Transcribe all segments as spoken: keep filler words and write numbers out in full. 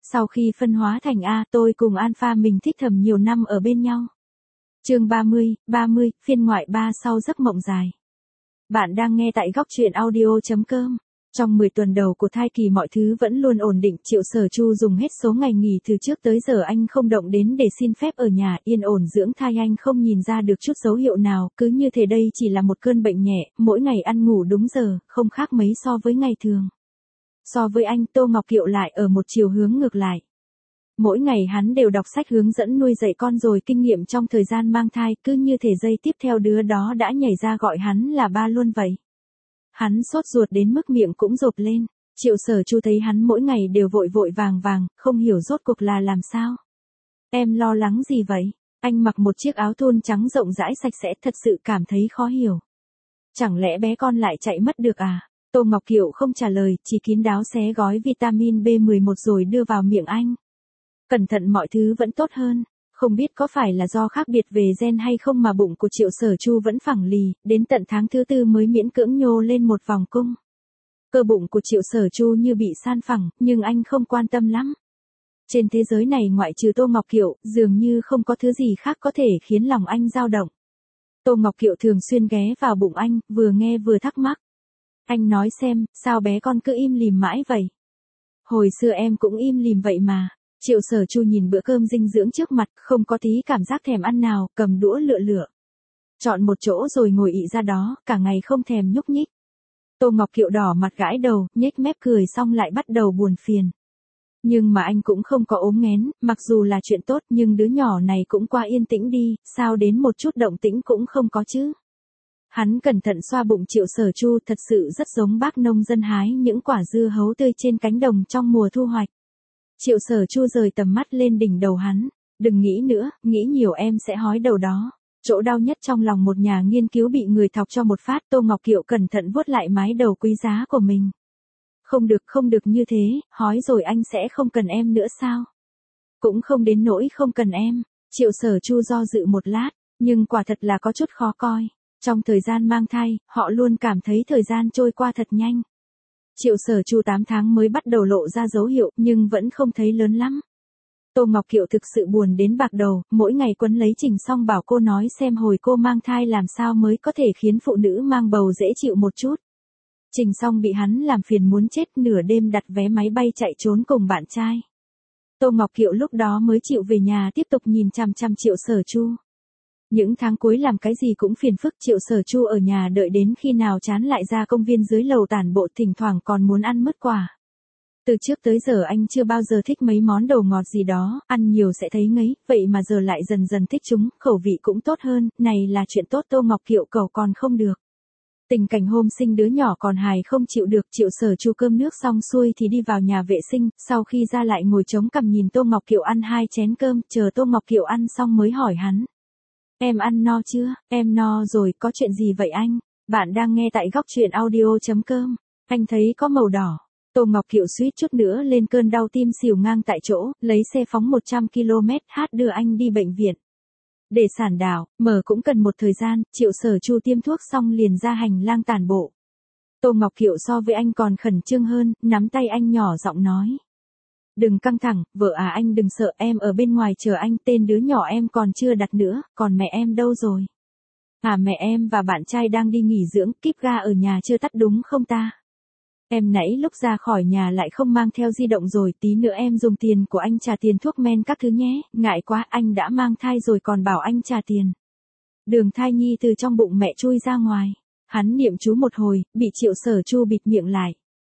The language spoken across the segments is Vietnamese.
Sau khi phân hóa thành A, tôi cùng Alpha mình thích thầm nhiều năm ở bên nhau. Chương ba mươi, ba mươi, phiên ngoại ba sau giấc mộng dài. Bạn đang nghe tại góc truyện audio chấm com. Trong mười tuần đầu của thai kỳ mọi thứ vẫn luôn ổn định, Triệu Sở Chu dùng hết số ngày nghỉ từ trước tới giờ anh không động đến để xin phép ở nhà, yên ổn dưỡng thai. Anh không nhìn ra được chút dấu hiệu nào, cứ như thể đây chỉ là một cơn bệnh nhẹ, mỗi ngày ăn ngủ đúng giờ, không khác mấy so với ngày thường. So với anh, Tô Ngọc Kiệu lại ở một chiều hướng ngược lại. Mỗi ngày hắn đều đọc sách hướng dẫn nuôi dạy con rồi kinh nghiệm trong thời gian mang thai, cứ như thể giây tiếp theo đứa đó đã nhảy ra gọi hắn là ba luôn vậy. Hắn sốt ruột đến mức miệng cũng rộp lên. Triệu Sở Chu thấy hắn mỗi ngày đều vội vội vàng vàng, không hiểu rốt cuộc là làm sao. Em lo lắng gì vậy? Anh mặc một chiếc áo thun trắng rộng rãi sạch sẽ, thật sự cảm thấy khó hiểu. Chẳng lẽ bé con lại chạy mất được à? Tô Ngọc Kiệu không trả lời, chỉ kín đáo xé gói vitamin B mười một rồi đưa vào miệng anh. Cẩn thận mọi thứ vẫn tốt hơn. Không biết có phải là do khác biệt về gen hay không mà bụng của Triệu Sở Chu vẫn phẳng lì, đến tận tháng thứ tư mới miễn cưỡng nhô lên một vòng cung. Cơ bụng của Triệu Sở Chu như bị san phẳng, nhưng anh không quan tâm lắm. Trên thế giới này ngoại trừ Tô Ngọc Kiệu, dường như không có thứ gì khác có thể khiến lòng anh dao động. Tô Ngọc Kiệu thường xuyên ghé vào bụng anh, vừa nghe vừa thắc mắc. Anh nói xem, sao bé con cứ im lìm mãi vậy? Hồi xưa em cũng im lìm vậy mà. Triệu Sở Chu nhìn bữa cơm dinh dưỡng trước mặt, không có tí cảm giác thèm ăn nào, cầm đũa lựa lựa. Chọn một chỗ rồi ngồi ị ra đó, cả ngày không thèm nhúc nhích. Tô Ngọc Kiệu đỏ mặt gãi đầu, nhếch mép cười xong lại bắt đầu buồn phiền. Nhưng mà anh cũng không có ốm nghén, mặc dù là chuyện tốt nhưng đứa nhỏ này cũng qua yên tĩnh đi, sao đến một chút động tĩnh cũng không có chứ. Hắn cẩn thận xoa bụng Triệu Sở Chu, thật sự rất giống bác nông dân hái những quả dưa hấu tươi trên cánh đồng trong mùa thu hoạch. Triệu Sở Chu rời tầm mắt lên đỉnh đầu hắn. Đừng nghĩ nữa, nghĩ nhiều em sẽ hói đầu đó. Chỗ đau nhất trong lòng một nhà nghiên cứu bị người thọc cho một phát. Tô Ngọc Kiệu cẩn thận vuốt lại mái đầu quý giá của mình. Không được, không được như thế, hói rồi anh sẽ không cần em nữa sao? Cũng không đến nỗi không cần em. Triệu Sở Chu do dự một lát, nhưng quả thật là có chút khó coi. Trong thời gian mang thai, họ luôn cảm thấy thời gian trôi qua thật nhanh. Triệu Sở Chu tám tháng mới bắt đầu lộ ra dấu hiệu, nhưng vẫn không thấy lớn lắm. Tô Ngọc Kiệu thực sự buồn đến bạc đầu, mỗi ngày quấn lấy Trình Song bảo cô nói xem hồi cô mang thai làm sao mới có thể khiến phụ nữ mang bầu dễ chịu một chút. Trình Song bị hắn làm phiền muốn chết, nửa đêm đặt vé máy bay chạy trốn cùng bạn trai. Tô Ngọc Kiệu lúc đó mới chịu về nhà tiếp tục nhìn chằm chằm Triệu Sở Chu. Những tháng cuối làm cái gì cũng phiền phức, Triệu Sở Chu ở nhà đợi đến khi nào chán lại ra công viên dưới lầu tản bộ, thỉnh thoảng còn muốn ăn mứt quả. Từ trước tới giờ anh chưa bao giờ thích mấy món đồ ngọt gì đó, ăn nhiều sẽ thấy ngấy, vậy mà giờ lại dần dần thích chúng, khẩu vị cũng tốt hơn, này là chuyện tốt. Tô Ngọc Kiệu cầu còn không được. Tình cảnh hôm sinh đứa nhỏ còn hài không chịu được. Triệu Sở Chu cơm nước xong xuôi thì đi vào nhà vệ sinh, sau khi ra lại ngồi chống cằm nhìn Tô Ngọc Kiệu ăn hai chén cơm, chờ Tô Ngọc Kiệu ăn xong mới hỏi hắn. Em ăn no chưa? Em no rồi, có chuyện gì vậy anh? Bạn đang nghe tại góc truyện audio chấm com. Anh thấy có màu đỏ. Tô Ngọc Kiệu suýt chút nữa lên cơn đau tim xỉu ngang tại chỗ, lấy xe phóng một trăm ki lô mét hát đưa anh đi bệnh viện. Để sản đảo, mở cũng cần một thời gian, Triệu Sở Chu tiêm thuốc xong liền ra hành lang tản bộ. Tô Ngọc Kiệu so với anh còn khẩn trương hơn, nắm tay anh nhỏ giọng nói. Đừng căng thẳng, vợ à anh đừng sợ, em ở bên ngoài chờ anh, tên đứa nhỏ em còn chưa đặt nữa, còn mẹ em đâu rồi? À mẹ em và bạn trai đang đi nghỉ dưỡng, kíp ga ở nhà chưa tắt đúng không ta? Em nãy lúc ra khỏi nhà lại không mang theo di động rồi, tí nữa em dùng tiền của anh trả tiền thuốc men các thứ nhé, ngại quá anh đã mang thai rồi còn bảo anh trả tiền. Đường thai nhi từ trong bụng mẹ chui ra ngoài, hắn niệm chú một hồi, bị Triệu Sở Chu bịt miệng lại.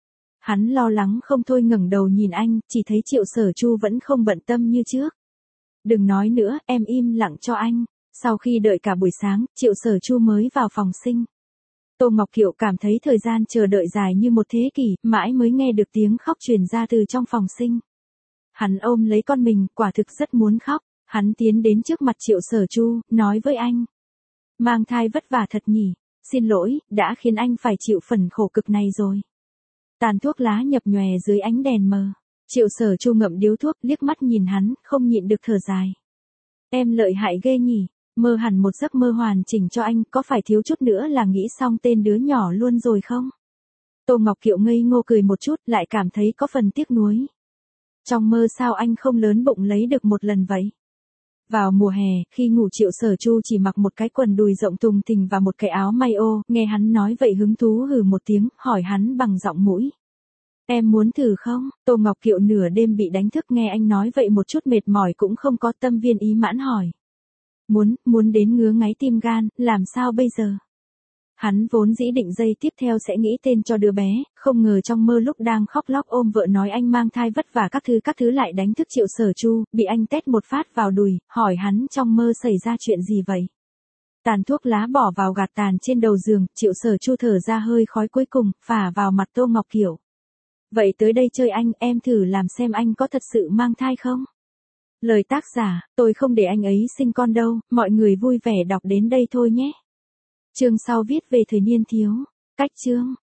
Hắn lo lắng không thôi ngẩng đầu nhìn anh, chỉ thấy Triệu Sở Chu vẫn không bận tâm như trước. Đừng nói nữa, em im lặng cho anh. Sau khi đợi cả buổi sáng, Triệu Sở Chu mới vào phòng sinh. Tô Ngọc Kiệu cảm thấy thời gian chờ đợi dài như một thế kỷ, mãi mới nghe được tiếng khóc truyền ra từ trong phòng sinh. Hắn ôm lấy con mình, quả thực rất muốn khóc. Hắn tiến đến trước mặt Triệu Sở Chu, nói với anh. Mang thai vất vả thật nhỉ, xin lỗi, đã khiến anh phải chịu phần khổ cực này rồi. Tàn thuốc lá nhập nhòe dưới ánh đèn mờ. Triệu Sở Chu ngậm điếu thuốc, liếc mắt nhìn hắn, không nhịn được thở dài. Em lợi hại ghê nhỉ, mơ hẳn một giấc mơ hoàn chỉnh cho anh, có phải thiếu chút nữa là nghĩ xong tên đứa nhỏ luôn rồi không? Tô Ngọc Kiệu ngây ngô cười một chút, lại cảm thấy có phần tiếc nuối. trong mơ sao anh không lớn bụng lấy được một lần vậy? Vào mùa hè, khi ngủ Triệu Sở Chu chỉ mặc một cái quần đùi rộng tùng thình và một cái áo may ô, nghe hắn nói vậy hứng thú hừ một tiếng, hỏi hắn bằng giọng mũi. Em muốn thử không? Tô Ngọc Kiệu nửa đêm bị đánh thức nghe anh nói vậy một chút mệt mỏi cũng không có, tâm viên ý mãn hỏi. Muốn, muốn đến ngứa ngáy tim gan, làm sao bây giờ? Hắn vốn dĩ định giây tiếp theo sẽ nghĩ tên cho đứa bé, không ngờ trong mơ lúc đang khóc lóc ôm vợ nói anh mang thai vất vả các thứ các thứ lại đánh thức Triệu Sở Chu, bị anh tét một phát vào đùi, hỏi hắn trong mơ xảy ra chuyện gì vậy? Tàn thuốc lá bỏ vào gạt tàn trên đầu giường, Triệu Sở Chu thở ra hơi khói cuối cùng, phả vào mặt Tô Ngọc Kiều. Vậy tới đây chơi anh, em thử làm xem anh có thật sự mang thai không? Lời tác giả, tôi không để anh ấy sinh con đâu, mọi người vui vẻ đọc đến đây thôi nhé. Chương sau viết về thời niên thiếu. Cách chương.